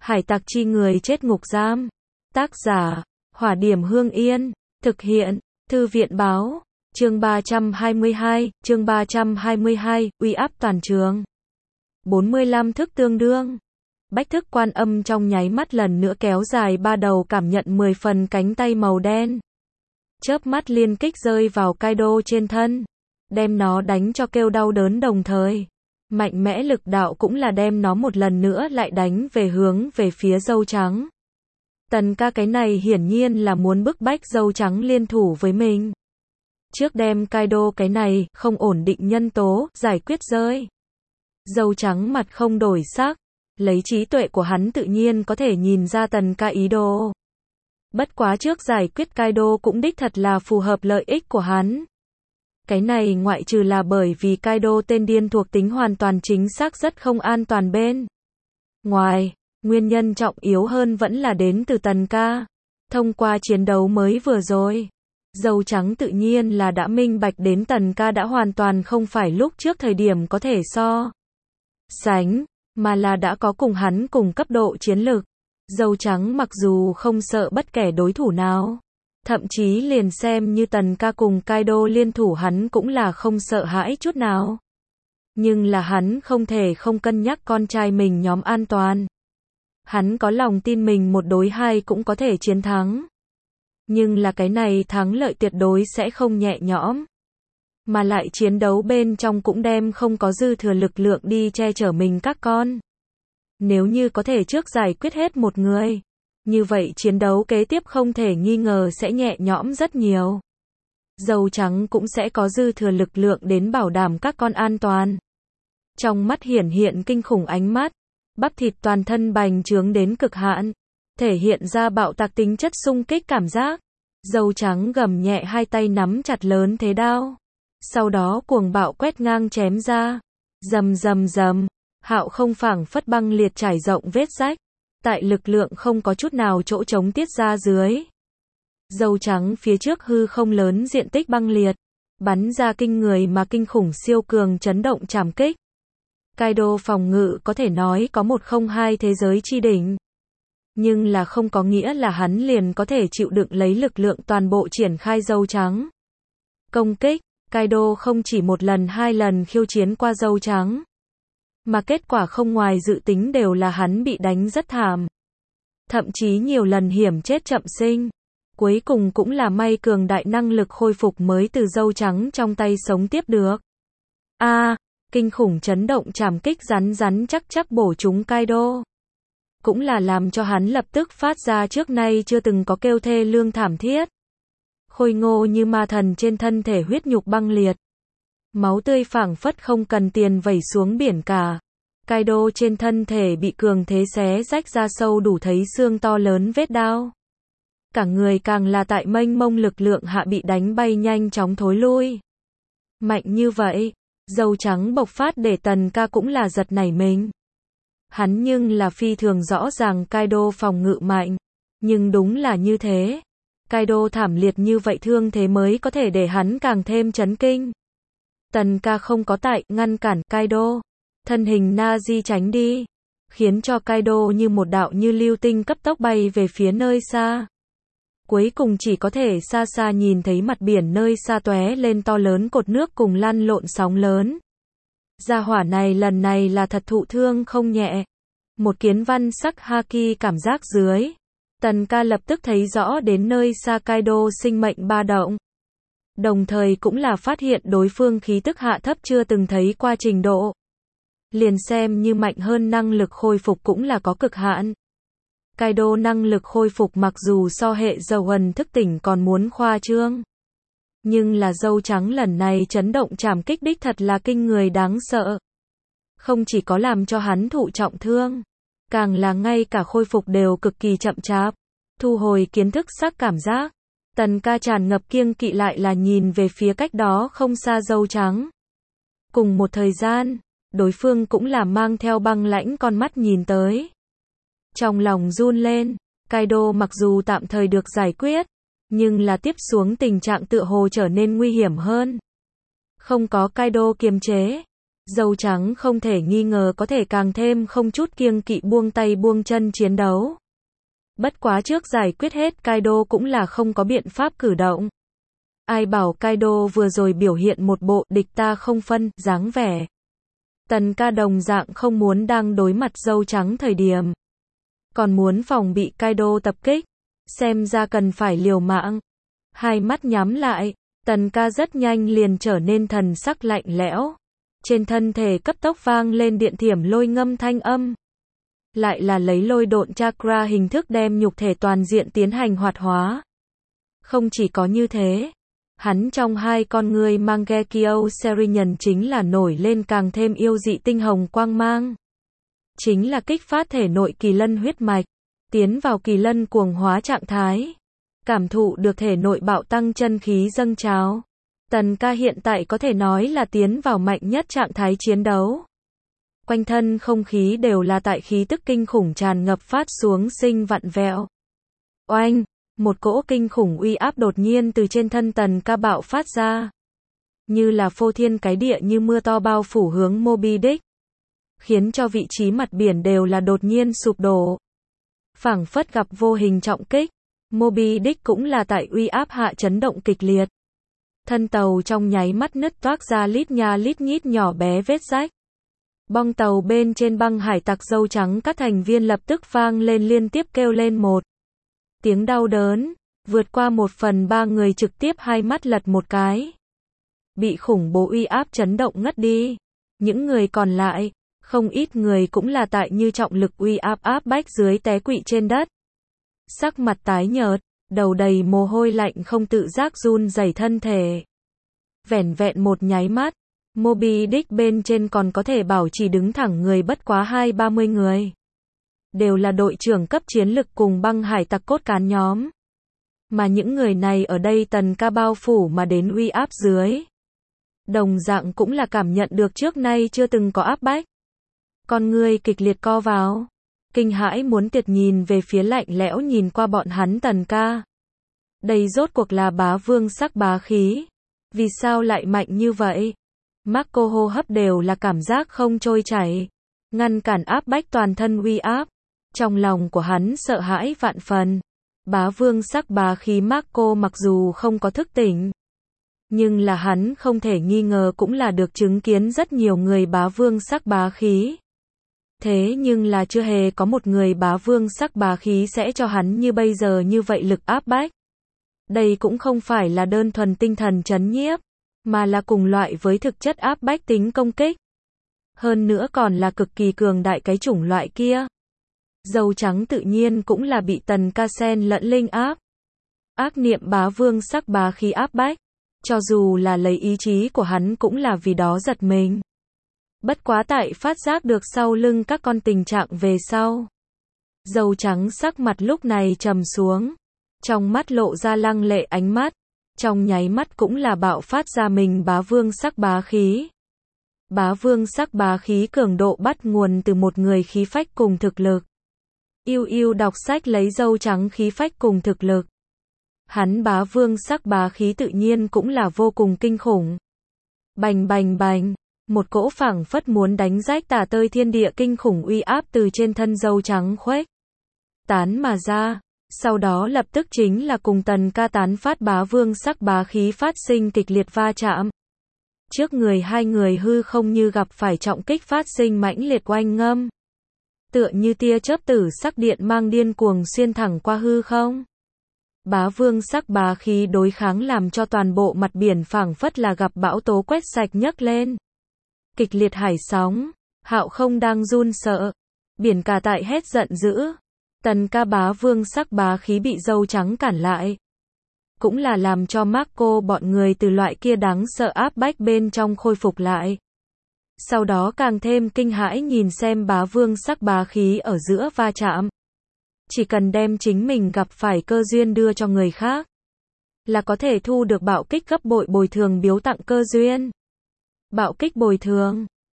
Hải tặc chi người chết ngục giam. Tác giả, Hỏa Điểm Hương Yên. Thực hiện, Thư viện báo. Chương 322, uy áp toàn trường. 45 thức tương đương. Bách thức Quan Âm trong nháy mắt lần nữa kéo dài ba đầu, cảm nhận 10 phần cánh tay màu đen. Chớp mắt liên kích rơi vào Kaido trên thân, đem nó đánh cho kêu đau đớn, đồng thời mạnh mẽ lực đạo cũng là đem nó một lần nữa lại đánh hướng về phía dâu trắng. Tần ca cái này hiển nhiên là muốn bức bách dâu trắng liên thủ với mình, trước đem Kaido cái này không ổn định nhân tố giải quyết rơi. Dâu trắng mặt không đổi sắc, lấy trí tuệ của hắn tự nhiên có thể nhìn ra tần ca ý đồ. Bất quá trước giải quyết Kaido cũng đích thật là phù hợp lợi ích của hắn. Cái này ngoại trừ là bởi vì Kaido tên điên thuộc tính hoàn toàn chính xác rất không an toàn bên ngoài, nguyên nhân trọng yếu hơn vẫn là đến từ tần ca. Thông qua chiến đấu mới vừa rồi, dâu trắng tự nhiên là đã minh bạch đến tần ca đã hoàn toàn không phải lúc trước thời điểm có thể so sánh, mà là đã có cùng hắn cùng cấp độ chiến lực. Dâu trắng mặc dù không sợ bất kể đối thủ nào, thậm chí liền xem như tần ca cùng Kaido liên thủ hắn cũng là không sợ hãi chút nào. Nhưng là hắn không thể không cân nhắc con trai mình nhóm an toàn. Hắn có lòng tin mình 1 đối 2 cũng có thể chiến thắng. Nhưng là cái này thắng lợi tuyệt đối sẽ không nhẹ nhõm. Mà lại chiến đấu bên trong cũng đem không có dư thừa lực lượng đi che chở mình các con. Nếu như có thể trước giải quyết hết một người, như vậy chiến đấu kế tiếp không thể nghi ngờ sẽ nhẹ nhõm rất nhiều. Dâu trắng cũng sẽ có dư thừa lực lượng đến bảo đảm các con an toàn. Trong mắt hiển hiện kinh khủng ánh mắt, bắp thịt toàn thân bành trướng đến cực hạn, thể hiện ra bạo tạc tính chất xung kích cảm giác. Dâu trắng gầm nhẹ, hai tay nắm chặt lớn thế đao, sau đó cuồng bạo quét ngang chém ra. Rầm rầm rầm, hạo không phảng phất băng liệt trải rộng vết rách, tại lực lượng không có chút nào chỗ trống tiết ra dưới. Dâu trắng phía trước hư không lớn diện tích băng liệt, bắn ra kinh người mà kinh khủng siêu cường chấn động trảm kích. Kaido phòng ngự có thể nói có 102 thế giới chi đỉnh. Nhưng là không có nghĩa là hắn liền có thể chịu đựng lấy lực lượng toàn bộ triển khai dâu trắng. Công kích, Kaido không chỉ 1 lần 2 lần khiêu chiến qua dâu trắng, mà kết quả không ngoài dự tính đều là hắn bị đánh rất thảm. Thậm chí nhiều lần hiểm chết chậm sinh. Cuối cùng cũng là may cường đại năng lực khôi phục mới từ dâu trắng trong tay sống tiếp được. Kinh khủng chấn động trảm kích rắn chắc bổ trúng Kaido. Cũng là làm cho hắn lập tức phát ra trước nay chưa từng có kêu thê lương thảm thiết. Khôi ngô như ma thần trên thân thể huyết nhục băng liệt. Máu tươi phảng phất không cần tiền vẩy xuống biển cả. Kaido trên thân thể bị cường thế xé rách ra sâu đủ thấy xương to lớn vết đao. Cả người càng là tại mênh mông lực lượng hạ bị đánh bay nhanh chóng thối lui. Mạnh như vậy, dâu trắng bộc phát để tần ca cũng là giật nảy mình. Hắn nhưng là phi thường rõ ràng Kaido phòng ngự mạnh. Nhưng đúng là như thế. Kaido thảm liệt như vậy thương thế mới có thể để hắn càng thêm chấn kinh. Tần ca không có tại ngăn cản Kaido. Thân hình Nazi tránh đi, khiến cho Kaido như một đạo như lưu tinh cấp tốc bay về phía nơi xa. Cuối cùng chỉ có thể xa xa nhìn thấy mặt biển nơi xa tóe lên to lớn cột nước cùng lăn lộn sóng lớn. Gia hỏa này lần này là thật thụ thương không nhẹ. Một kiến văn sắc haki cảm giác dưới. Tần ca lập tức thấy rõ đến nơi xa Kaido sinh mệnh ba động. Đồng thời cũng là phát hiện đối phương khí tức hạ thấp chưa từng thấy qua trình độ. Liền xem như mạnh hơn năng lực khôi phục cũng là có cực hạn. Kaido năng lực khôi phục mặc dù so hệ dầu hần thức tỉnh còn muốn khoa trương. Nhưng là dâu trắng lần này chấn động trảm kích đích thật là kinh người đáng sợ. Không chỉ có làm cho hắn thụ trọng thương, càng là ngay cả khôi phục đều cực kỳ chậm chạp. Thu hồi kiến thức sắc cảm giác, tần ca tràn ngập kiêng kỵ lại là nhìn về phía cách đó không xa dâu trắng. Cùng một thời gian, đối phương cũng là mang theo băng lãnh con mắt nhìn tới. Trong lòng run lên, Kaido mặc dù tạm thời được giải quyết, nhưng là tiếp xuống tình trạng tựa hồ trở nên nguy hiểm hơn. Không có Kaido kiềm chế, Dâu trắng không thể nghi ngờ có thể càng thêm không chút kiêng kỵ buông tay buông chân chiến đấu. Bất quá trước giải quyết hết Kaido cũng là không có biện pháp cử động. Ai bảo Kaido vừa rồi biểu hiện một bộ địch ta không phân dáng vẻ. Tần ca đồng dạng không muốn đang đối mặt dâu trắng thời điểm. Còn muốn phòng bị Kaido tập kích. Xem ra cần phải liều mạng. Hai mắt nhắm lại, tần ca rất nhanh liền trở nên thần sắc lạnh lẽo. Trên thân thể cấp tốc vang lên điện thiểm lôi ngâm thanh âm. Lại là lấy lôi độn chakra hình thức đem nhục thể toàn diện tiến hành hoạt hóa. Không chỉ có như thế, hắn trong hai con người Mangekyo Serenian chính là nổi lên càng thêm yêu dị tinh hồng quang mang. Chính là kích phát thể nội kỳ lân huyết mạch, tiến vào kỳ lân cuồng hóa trạng thái. Cảm thụ được thể nội bạo tăng chân khí dâng trào. Tần ca hiện tại có thể nói là tiến vào mạnh nhất trạng thái chiến đấu. Quanh thân không khí đều là tại khí tức kinh khủng tràn ngập phát xuống sinh vặn vẹo. Oanh, một cỗ kinh khủng uy áp đột nhiên từ trên thân tần ca bạo phát ra. Như là phô thiên cái địa như mưa to bao phủ hướng Moby Dick. Khiến cho vị trí mặt biển đều là đột nhiên sụp đổ. Phảng phất gặp vô hình trọng kích. Moby Dick cũng là tại uy áp hạ chấn động kịch liệt. Thân tàu trong nháy mắt nứt toác ra lít nha lít nhít nhỏ bé vết rách. Bong tàu bên trên băng hải tặc dâu trắng các thành viên lập tức vang lên liên tiếp kêu lên một tiếng đau đớn, vượt qua 1/3 người trực tiếp hai mắt lật một cái. Bị khủng bố uy áp chấn động ngất đi. Những người còn lại, không ít người cũng là tại như trọng lực uy áp áp bách dưới té quỵ trên đất. Sắc mặt tái nhợt, đầu đầy mồ hôi lạnh không tự giác run rẩy thân thể. Vẻn vẹn một nháy mắt, Moby Dick bên trên còn có thể bảo trì đứng thẳng người bất quá 20-30 người. Đều là đội trưởng cấp chiến lực cùng băng hải tặc cốt cán nhóm. Mà những người này ở đây tần ca bao phủ mà đến uy áp dưới. Đồng dạng cũng là cảm nhận được trước nay chưa từng có áp bách. Con người kịch liệt co vào. Kinh hãi muốn tiệt nhìn về phía lạnh lẽo nhìn qua bọn hắn tần ca. Đây rốt cuộc là bá vương sắc bá khí. Vì sao lại mạnh như vậy? Marco hô hấp đều là cảm giác không trôi chảy. Ngăn cản áp bách toàn thân uy áp. Trong lòng của hắn sợ hãi vạn phần. Bá vương sắc bá khí Marco mặc dù không có thức tỉnh. Nhưng là hắn không thể nghi ngờ cũng là được chứng kiến rất nhiều người bá vương sắc bá khí. Thế nhưng là chưa hề có một người bá vương sắc bá khí sẽ cho hắn như bây giờ như vậy lực áp bách. Đây cũng không phải là đơn thuần tinh thần trấn nhiếp, mà là cùng loại với thực chất áp bách tính công kích. Hơn nữa còn là cực kỳ cường đại cái chủng loại kia. Dâu trắng tự nhiên cũng là bị tần ca sen lẫn linh áp. Ác niệm bá vương sắc bá khí áp bách. Cho dù là lấy ý chí của hắn cũng là vì đó giật mình. Bất quá tại phát giác được sau lưng các con tình trạng về sau. Dâu trắng sắc mặt lúc này trầm xuống. Trong mắt lộ ra lăng lệ ánh mắt. Trong nháy mắt cũng là bạo phát ra mình bá vương sắc bá khí. Bá vương sắc bá khí cường độ bắt nguồn từ một người khí phách cùng thực lực. Yêu yêu đọc sách lấy dâu trắng khí phách cùng thực lực. Hắn bá vương sắc bá khí tự nhiên cũng là vô cùng kinh khủng. Bành bành bành, một cỗ phảng phất muốn đánh rách tả tơi thiên địa kinh khủng uy áp từ trên thân dâu trắng khuếch tán mà ra, sau đó lập tức chính là cùng tần ca tán phát bá vương sắc bá khí phát sinh kịch liệt va chạm. Trước người hai người hư không như gặp phải trọng kích phát sinh mãnh liệt oanh ngâm. Tựa như tia chớp tử sắc điện mang điên cuồng xuyên thẳng qua hư không. Bá vương sắc bá khí đối kháng làm cho toàn bộ mặt biển phảng phất là gặp bão tố quét sạch nhấc lên. Kịch liệt hải sóng, hạo không đang run sợ. Biển cả tại hét giận dữ. Tần ca bá vương sắc bá khí bị dâu trắng cản lại. Cũng là làm cho Marco bọn người từ loại kia đáng sợ áp bách bên trong khôi phục lại. Sau đó càng thêm kinh hãi nhìn xem bá vương sắc bá khí ở giữa va chạm. Chỉ cần đem chính mình gặp phải cơ duyên đưa cho người khác, là có thể thu được bạo kích gấp bội bồi thường biếu tặng cơ duyên. Bạo kích bồi thường,